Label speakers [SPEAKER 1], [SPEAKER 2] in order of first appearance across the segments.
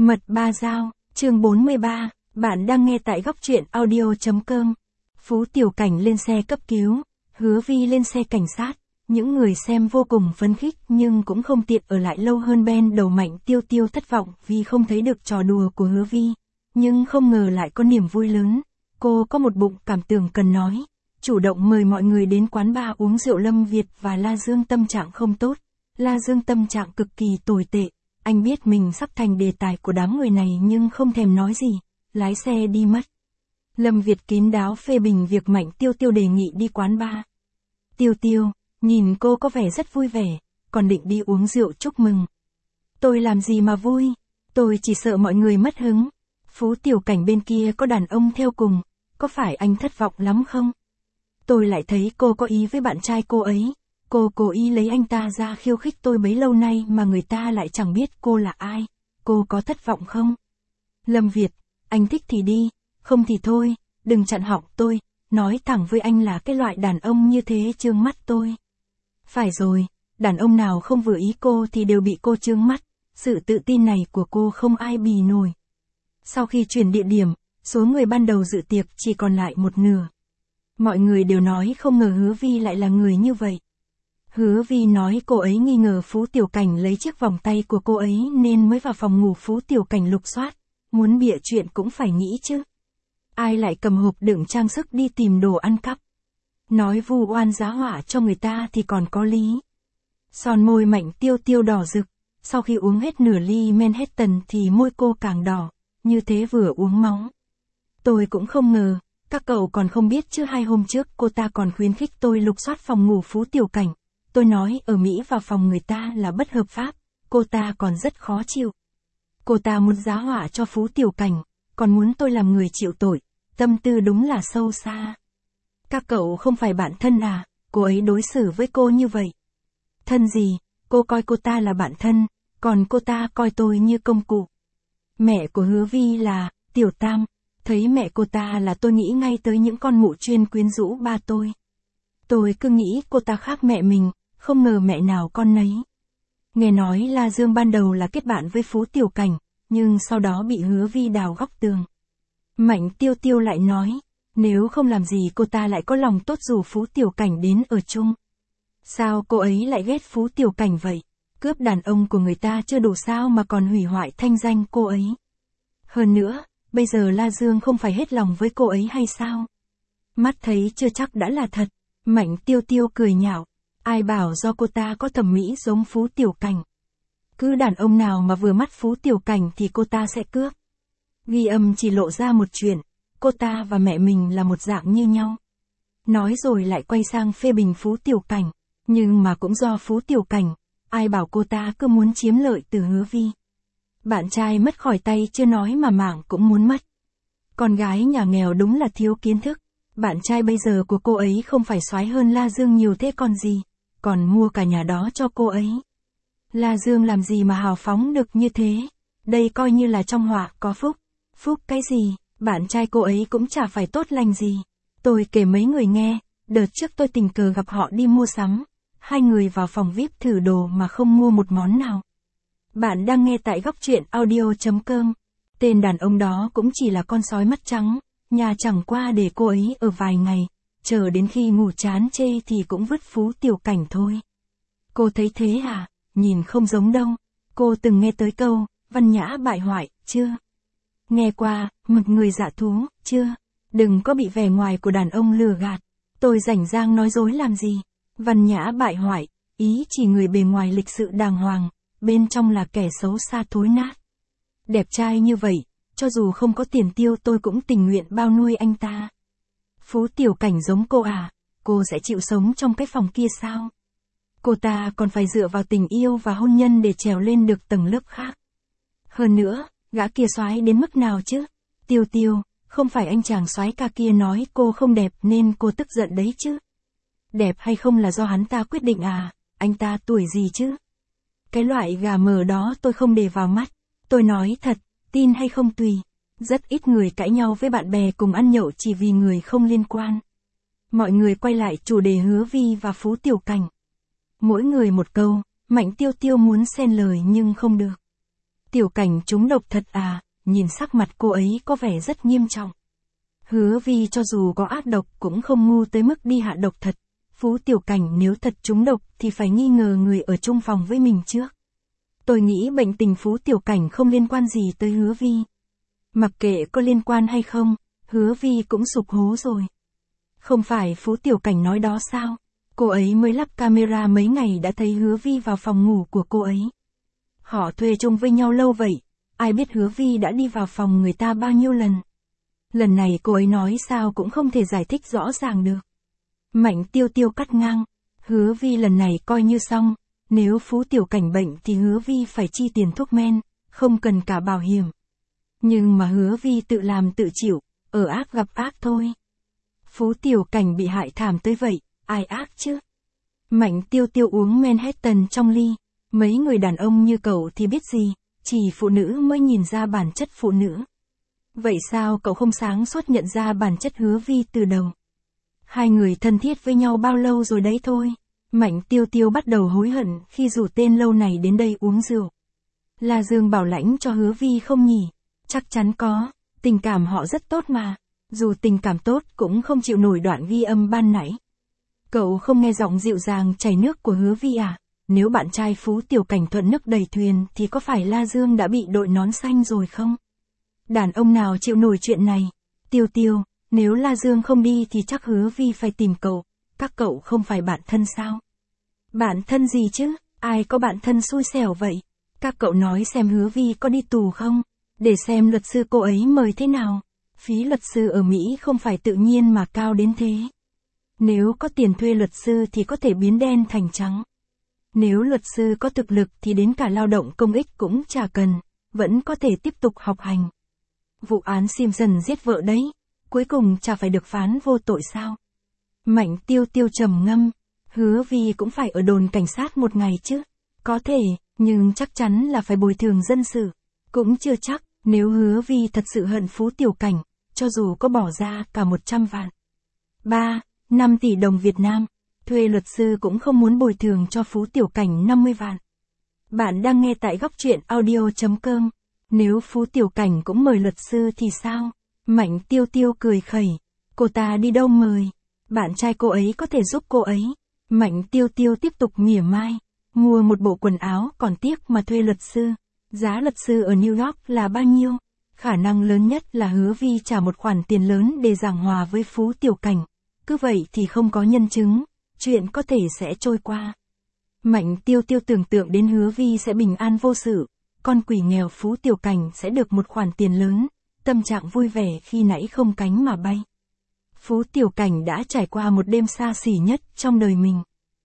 [SPEAKER 1] Mật ba dao, chương 43, bạn đang nghe tại góc truyện audio.com. Phú Tiểu Cảnh lên xe cấp cứu, Hứa Vi lên xe cảnh sát, những người xem vô cùng phấn khích nhưng cũng không tiện ở lại lâu hơn. Ben đầu Mạnh Tiêu Tiêu thất vọng vì không thấy được trò đùa của Hứa Vi, nhưng không ngờ lại có niềm vui lớn. Cô có một bụng cảm tưởng cần nói, chủ động mời mọi người đến quán bar uống rượu. Lâm Việt và La Dương tâm trạng không tốt, La Dương tâm trạng cực kỳ tồi tệ. Anh biết mình sắp thành đề tài của đám người này nhưng không thèm nói gì, lái xe đi mất. Lâm Việt kín đáo phê bình việc Mạnh Tiêu Tiêu đề nghị đi quán bar. Tiêu Tiêu, nhìn cô có vẻ rất vui vẻ, còn định đi uống rượu chúc mừng. Tôi làm gì mà vui, tôi chỉ sợ mọi người mất hứng. Phú Tiểu Cảnh bên kia có đàn ông theo cùng, có phải anh thất vọng lắm không? Tôi lại thấy cô có ý với bạn trai cô ấy. Cô cố ý lấy anh ta ra khiêu khích tôi bấy lâu nay mà người ta lại chẳng biết cô là ai. Cô có thất vọng không? Lâm Việt, anh thích thì đi, không thì thôi, đừng chặn họng tôi, nói thẳng với anh là cái loại đàn ông như thế chướng mắt tôi. Phải rồi, đàn ông nào không vừa ý cô thì đều bị cô chướng mắt, sự tự tin này của cô không ai bì nổi. Sau khi chuyển địa điểm, số người ban đầu dự tiệc chỉ còn lại một nửa. Mọi người đều nói không ngờ Hứa Vi lại là người như vậy. Hứa Vi nói cô ấy nghi ngờ Phú Tiểu Cảnh lấy chiếc vòng tay của cô ấy nên mới vào phòng ngủ Phú Tiểu Cảnh lục soát, muốn bịa chuyện cũng phải nghĩ chứ. Ai lại cầm hộp đựng trang sức đi tìm đồ ăn cắp. Nói vu oan giá họa cho người ta thì còn có lý. Son môi Mạnh Tiêu Tiêu đỏ rực, sau khi uống hết nửa ly Manhattan thì môi cô càng đỏ, như thế vừa uống máu. Tôi cũng không ngờ, các cậu còn không biết chứ 2 hôm trước cô ta còn khuyến khích tôi lục soát phòng ngủ Phú Tiểu Cảnh. Tôi nói ở Mỹ vào phòng người ta là bất hợp pháp, cô ta còn rất khó chịu. Cô ta muốn giá họa cho Phú Tiểu Cảnh, còn muốn tôi làm người chịu tội, tâm tư đúng là sâu xa. Các cậu không phải bạn thân à, cô ấy đối xử với cô như vậy. Thân gì, cô coi cô ta là bạn thân, còn cô ta coi tôi như công cụ. Mẹ của Hứa Vi là Tiểu Tam, thấy mẹ cô ta là tôi nghĩ ngay tới những con mụ chuyên quyến rũ ba tôi. Tôi cứ nghĩ cô ta khác mẹ mình, không ngờ mẹ nào con nấy. Nghe nói La Dương ban đầu là kết bạn với Phú Tiểu Cảnh, nhưng sau đó bị Hứa Vi đào góc tường. Mạnh Tiêu Tiêu lại nói, nếu không làm gì cô ta lại có lòng tốt rủ Phú Tiểu Cảnh đến ở chung. Sao cô ấy lại ghét Phú Tiểu Cảnh vậy? Cướp đàn ông của người ta chưa đủ sao mà còn hủy hoại thanh danh cô ấy. Hơn nữa, bây giờ La Dương không phải hết lòng với cô ấy hay sao? Mắt thấy chưa chắc đã là thật. Mạnh Tiêu Tiêu cười nhạo. Ai bảo do cô ta có thẩm mỹ giống Phú Tiểu Cảnh. Cứ đàn ông nào mà vừa mắt Phú Tiểu Cảnh thì cô ta sẽ cướp. Ghi âm chỉ lộ ra một chuyện, cô ta và mẹ mình là một dạng như nhau. Nói rồi lại quay sang phê bình Phú Tiểu Cảnh. Nhưng mà cũng do Phú Tiểu Cảnh, ai bảo cô ta cứ muốn chiếm lợi từ Hứa Vi. Bạn trai mất khỏi tay chưa nói mà mảng cũng muốn mất. Con gái nhà nghèo đúng là thiếu kiến thức. Bạn trai bây giờ của cô ấy không phải soái hơn La Dương nhiều thế còn gì, còn mua cả nhà đó cho cô ấy. La Dương làm gì mà hào phóng được như thế, đây coi như là trong họa có phúc. Phúc cái gì, bạn trai cô ấy cũng chả phải tốt lành gì. Tôi kể mấy người nghe, đợt trước tôi tình cờ gặp họ đi mua sắm, 2 người vào phòng VIP thử đồ mà không mua một món nào. Bạn đang nghe tại góc truyện audio.com, tên đàn ông đó cũng chỉ là con sói mắt trắng. Nhà chẳng qua để cô ấy ở vài ngày, chờ đến khi ngủ chán chê thì cũng vứt Phú Tiểu Cảnh thôi. Cô thấy thế à? Nhìn không giống đâu. Cô từng nghe tới câu, văn nhã bại hoại, chưa? Nghe qua, mực người dạ thú, chưa? Đừng có bị vẻ ngoài của đàn ông lừa gạt. Tôi rảnh rang nói dối làm gì? Văn nhã bại hoại, ý chỉ người bề ngoài lịch sự đàng hoàng, bên trong là kẻ xấu xa thối nát. Đẹp trai như vậy, cho dù không có tiền tiêu tôi cũng tình nguyện bao nuôi anh ta. Phú Tiểu Cảnh giống cô à, cô sẽ chịu sống trong cái phòng kia sao? Cô ta còn phải dựa vào tình yêu và hôn nhân để trèo lên được tầng lớp khác. Hơn nữa, gã kia soái đến mức nào chứ? Tiêu Tiêu, không phải anh chàng soái ca kia nói cô không đẹp nên cô tức giận đấy chứ? Đẹp hay không là do hắn ta quyết định à, anh ta tuổi gì chứ? Cái loại gà mờ đó tôi không để vào mắt, tôi nói thật. Tin hay không tùy. Rất ít người cãi nhau với bạn bè cùng ăn nhậu chỉ vì người không liên quan. Mọi người quay lại chủ đề Hứa Vi và Phú Tiểu Cảnh. Mỗi người một câu, Mạnh Tiêu Tiêu muốn xen lời nhưng không được. Tiểu Cảnh trúng độc thật à, nhìn sắc mặt cô ấy có vẻ rất nghiêm trọng. Hứa Vi cho dù có ác độc cũng không ngu tới mức đi hạ độc thật. Phú Tiểu Cảnh nếu thật trúng độc thì phải nghi ngờ người ở chung phòng với mình trước. Tôi nghĩ bệnh tình Phú Tiểu Cảnh không liên quan gì tới Hứa Vi. Mặc kệ có liên quan hay không, Hứa Vi cũng sụp hố rồi. Không phải Phú Tiểu Cảnh nói đó sao? Cô ấy mới lắp camera mấy ngày đã thấy Hứa Vi vào phòng ngủ của cô ấy. Họ thuê chung với nhau lâu vậy, ai biết Hứa Vi đã đi vào phòng người ta bao nhiêu lần. Lần này cô ấy nói sao cũng không thể giải thích rõ ràng được. Mạnh Tiêu Tiêu cắt ngang, Hứa Vi lần này coi như xong, nếu Phú Tiểu Cảnh bệnh thì Hứa Vi phải chi tiền thuốc men, không cần cả bảo hiểm. Nhưng mà Hứa Vi tự làm tự chịu, ở ác gặp ác thôi. Phú Tiểu Cảnh bị hại thảm tới vậy, ai ác chứ? Mạnh Tiêu Tiêu uống Manhattan trong ly, mấy người đàn ông như cậu thì biết gì, chỉ phụ nữ mới nhìn ra bản chất phụ nữ. Vậy sao cậu không sáng suốt nhận ra bản chất Hứa Vi từ đầu? Hai người thân thiết với nhau bao lâu rồi đấy thôi. Mạnh Tiêu Tiêu bắt đầu hối hận khi rủ tên lâu này đến đây uống rượu. La Dương bảo lãnh cho Hứa Vi không nhỉ? Chắc chắn có, tình cảm họ rất tốt mà. Dù tình cảm tốt cũng không chịu nổi đoạn ghi âm ban nãy. Cậu không nghe giọng dịu dàng chảy nước của Hứa Vi à? Nếu bạn trai Phú Tiểu Cảnh thuận nước đầy thuyền thì có phải La Dương đã bị đội nón xanh rồi không? Đàn ông nào chịu nổi chuyện này? Tiêu Tiêu, nếu La Dương không đi thì chắc Hứa Vi phải tìm cậu. Các cậu không phải bạn thân sao? Bạn thân gì chứ? Ai có bạn thân xui xẻo vậy? Các cậu nói xem Hứa Vi có đi tù không? Để xem luật sư cô ấy mời thế nào. Phí luật sư ở Mỹ không phải tự nhiên mà cao đến thế. Nếu có tiền thuê luật sư thì có thể biến đen thành trắng. Nếu luật sư có thực lực thì đến cả lao động công ích cũng chả cần, vẫn có thể tiếp tục học hành. Vụ án Simpson giết vợ đấy, cuối cùng chả phải được phán vô tội sao? Mạnh Tiêu Tiêu trầm ngâm, Hứa Vi cũng phải ở đồn cảnh sát một ngày chứ. Có thể, nhưng chắc chắn là phải bồi thường dân sự. Cũng chưa chắc, nếu Hứa Vi thật sự hận Phú Tiểu Cảnh, cho dù có bỏ ra cả 100 vạn. 5 tỷ đồng Việt Nam, thuê luật sư cũng không muốn bồi thường cho Phú Tiểu Cảnh 50 vạn. Bạn đang nghe tại góc truyện audio.com. Nếu Phú Tiểu Cảnh cũng mời luật sư thì sao? Mạnh Tiêu Tiêu cười khẩy. Cô ta đi đâu mời? Bạn trai cô ấy có thể giúp cô ấy. Mạnh Tiêu Tiêu tiếp tục mỉa mai. Mua một bộ quần áo còn tiếc mà thuê luật sư. Giá luật sư ở New York là bao nhiêu? Khả năng lớn nhất là Hứa Vi trả một khoản tiền lớn để giảng hòa với Phú Tiểu Cảnh. Cứ vậy thì không có nhân chứng, chuyện có thể sẽ trôi qua. Mạnh Tiêu Tiêu tưởng tượng đến Hứa Vi sẽ bình an vô sự, con quỷ nghèo Phú Tiểu Cảnh sẽ được một khoản tiền lớn, tâm trạng vui vẻ khi nãy không cánh mà bay. Phú Tiểu Cảnh đã trải qua một đêm xa xỉ nhất trong đời mình.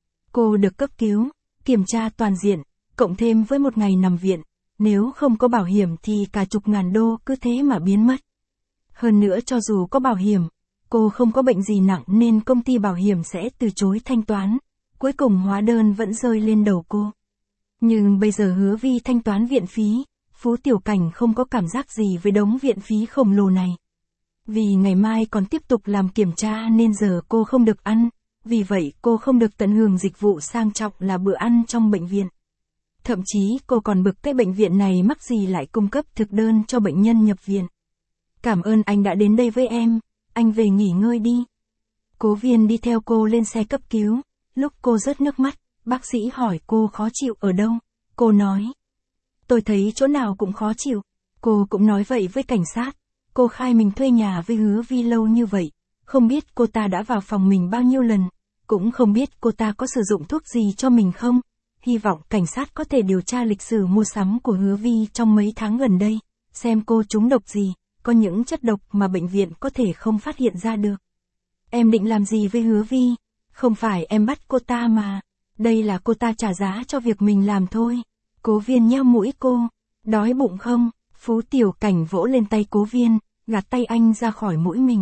[SPEAKER 1] Cô được cấp cứu, kiểm tra toàn diện, cộng thêm với một ngày nằm viện, nếu không có bảo hiểm thì cả chục ngàn đô cứ thế mà biến mất. Hơn nữa cho dù có bảo hiểm, cô không có bệnh gì nặng nên công ty bảo hiểm sẽ từ chối thanh toán, cuối cùng hóa đơn vẫn rơi lên đầu cô. Nhưng bây giờ Hứa Vi thanh toán viện phí, Phú Tiểu Cảnh không có cảm giác gì với đống viện phí khổng lồ này. Vì ngày mai còn tiếp tục làm kiểm tra nên giờ cô không được ăn, vì vậy cô không được tận hưởng dịch vụ sang trọng là bữa ăn trong bệnh viện. Thậm chí cô còn bực cái bệnh viện này mắc gì lại cung cấp thực đơn cho bệnh nhân nhập viện. Cảm ơn anh đã đến đây với em, anh về nghỉ ngơi đi. Cố Viên đi theo cô lên xe cấp cứu, lúc cô rớt nước mắt, bác sĩ hỏi cô khó chịu ở đâu, cô nói. Tôi thấy chỗ nào cũng khó chịu, cô cũng nói vậy với cảnh sát, cô khai mình thuê nhà với Hứa Vi lâu như vậy, không biết cô ta đã vào phòng mình bao nhiêu lần, cũng không biết cô ta có sử dụng thuốc gì cho mình không. Hy vọng cảnh sát có thể điều tra lịch sử mua sắm của Hứa Vi trong mấy tháng gần đây, xem cô trúng độc gì, có những chất độc mà bệnh viện có thể không phát hiện ra được. Em định làm gì với Hứa Vi? Không phải em bắt cô ta mà, đây là cô ta trả giá cho việc mình làm thôi. Cố Viên nheo mũi cô, đói bụng không? Phú Tiểu Cảnh vỗ lên tay Cố Viên, gạt tay anh ra khỏi mũi mình.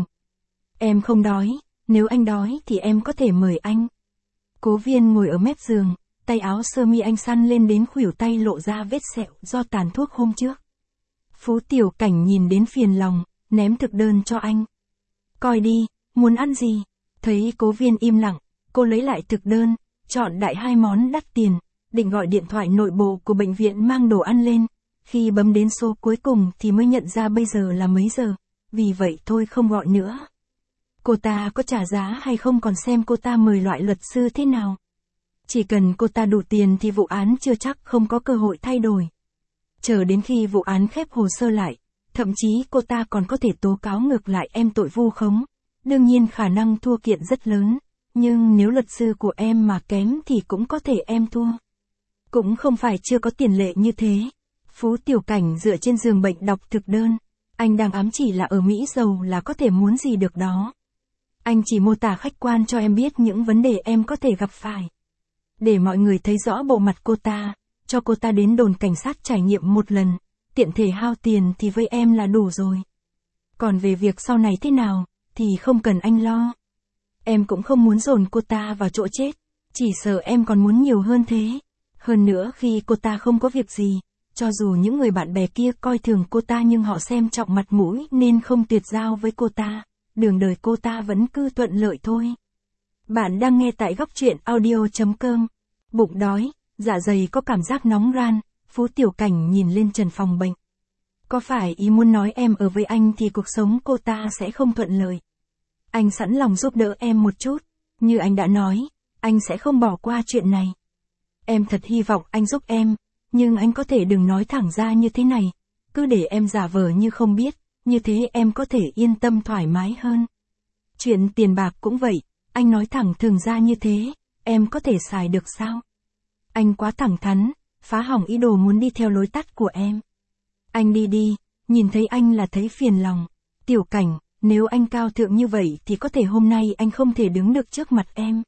[SPEAKER 1] Em không đói, nếu anh đói thì em có thể mời anh. Cố Viên ngồi ở mép giường, tay áo sơ mi anh săn lên đến khuỷu tay lộ ra vết sẹo do tàn thuốc hôm trước. Phú Tiểu Cảnh nhìn đến phiền lòng, ném thực đơn cho anh. Coi đi, muốn ăn gì? Thấy Cố Viên im lặng, cô lấy lại thực đơn, chọn đại 2 món đắt tiền, định gọi điện thoại nội bộ của bệnh viện mang đồ ăn lên. Khi bấm đến số cuối cùng thì mới nhận ra bây giờ là mấy giờ, vì vậy tôi không gọi nữa. Cô ta có trả giá hay không còn xem cô ta mời loại luật sư thế nào. Chỉ cần cô ta đủ tiền thì vụ án chưa chắc không có cơ hội thay đổi. Chờ đến khi vụ án khép hồ sơ lại, thậm chí cô ta còn có thể tố cáo ngược lại em tội vu khống. Đương nhiên khả năng thua kiện rất lớn, nhưng nếu luật sư của em mà kém thì cũng có thể em thua. Cũng không phải chưa có tiền lệ như thế. Phú Tiểu Cảnh dựa trên giường bệnh đọc thực đơn. Anh đang ám chỉ là ở Mỹ giàu là có thể muốn gì được đó. Anh chỉ mô tả khách quan cho em biết những vấn đề em có thể gặp phải. Để mọi người thấy rõ bộ mặt cô ta, cho cô ta đến đồn cảnh sát trải nghiệm một lần, tiện thể hao tiền thì với em là đủ rồi. Còn về việc sau này thế nào, thì không cần anh lo. Em cũng không muốn dồn cô ta vào chỗ chết, chỉ sợ em còn muốn nhiều hơn thế. Hơn nữa khi cô ta không có việc gì, cho dù những người bạn bè kia coi thường cô ta nhưng họ xem trọng mặt mũi nên không tuyệt giao với cô ta, đường đời cô ta vẫn cứ thuận lợi thôi. Bạn đang nghe tại góc truyện audio.com. Bụng đói, dạ dày có cảm giác nóng ran, Phú Tiểu Cảnh nhìn lên trần phòng bệnh. Có phải ý muốn nói em ở với anh thì cuộc sống cô ta sẽ không thuận lợi? Anh sẵn lòng giúp đỡ em một chút, như anh đã nói, anh sẽ không bỏ qua chuyện này. Em thật hy vọng anh giúp em, nhưng anh có thể đừng nói thẳng ra như thế này, cứ để em giả vờ như không biết, như thế em có thể yên tâm thoải mái hơn. Chuyện tiền bạc cũng vậy, anh nói thẳng thường ra như thế, em có thể xài được sao? Anh quá thẳng thắn, phá hỏng ý đồ muốn đi theo lối tắt của em. Anh đi đi, nhìn thấy anh là thấy phiền lòng. Tiểu Cảnh, nếu anh cao thượng như vậy thì có thể hôm nay anh không thể đứng được trước mặt em.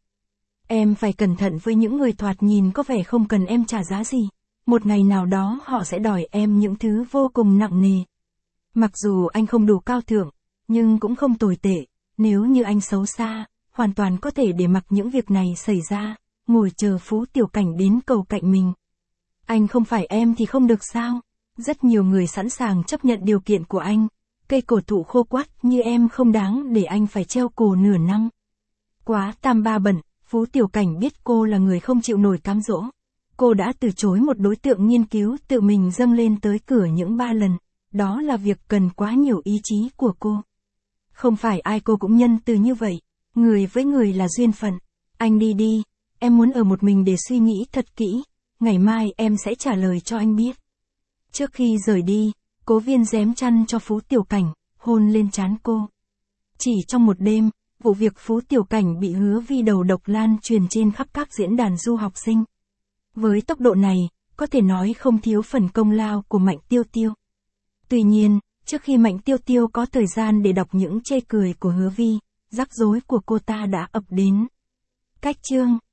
[SPEAKER 1] Em phải cẩn thận với những người thoạt nhìn có vẻ không cần em trả giá gì. Một ngày nào đó họ sẽ đòi em những thứ vô cùng nặng nề. Mặc dù anh không đủ cao thượng, nhưng cũng không tồi tệ. Nếu như anh xấu xa, hoàn toàn có thể để mặc những việc này xảy ra, ngồi chờ Phú Tiểu Cảnh đến cầu cạnh mình. Anh không phải em thì không được sao? Rất nhiều người sẵn sàng chấp nhận điều kiện của anh. Cây cổ thụ khô quắt như em không đáng để anh phải treo cổ nửa năm. Quá tam ba bận, Phú Tiểu Cảnh biết cô là người không chịu nổi cám dỗ. Cô đã từ chối một đối tượng nghiên cứu tự mình dâng lên tới cửa những 3 lần. Đó là việc cần quá nhiều ý chí của cô. Không phải ai cô cũng nhân từ như vậy. Người với người là duyên phận. Anh đi đi, em muốn ở một mình để suy nghĩ thật kỹ. Ngày mai em sẽ trả lời cho anh biết. Trước khi rời đi, Cố Viên rém chăn cho Phú Tiểu Cảnh, hôn lên trán cô. Chỉ trong một đêm, vụ việc Phú Tiểu Cảnh bị Hứa Vi đầu độc lan truyền trên khắp các diễn đàn du học sinh. Với tốc độ này, có thể nói không thiếu phần công lao của Mạnh Tiêu Tiêu. Tuy nhiên, trước khi Mạnh Tiêu Tiêu có thời gian để đọc những chê cười của Hứa Vi, rắc rối của cô ta đã ập đến. Cách chương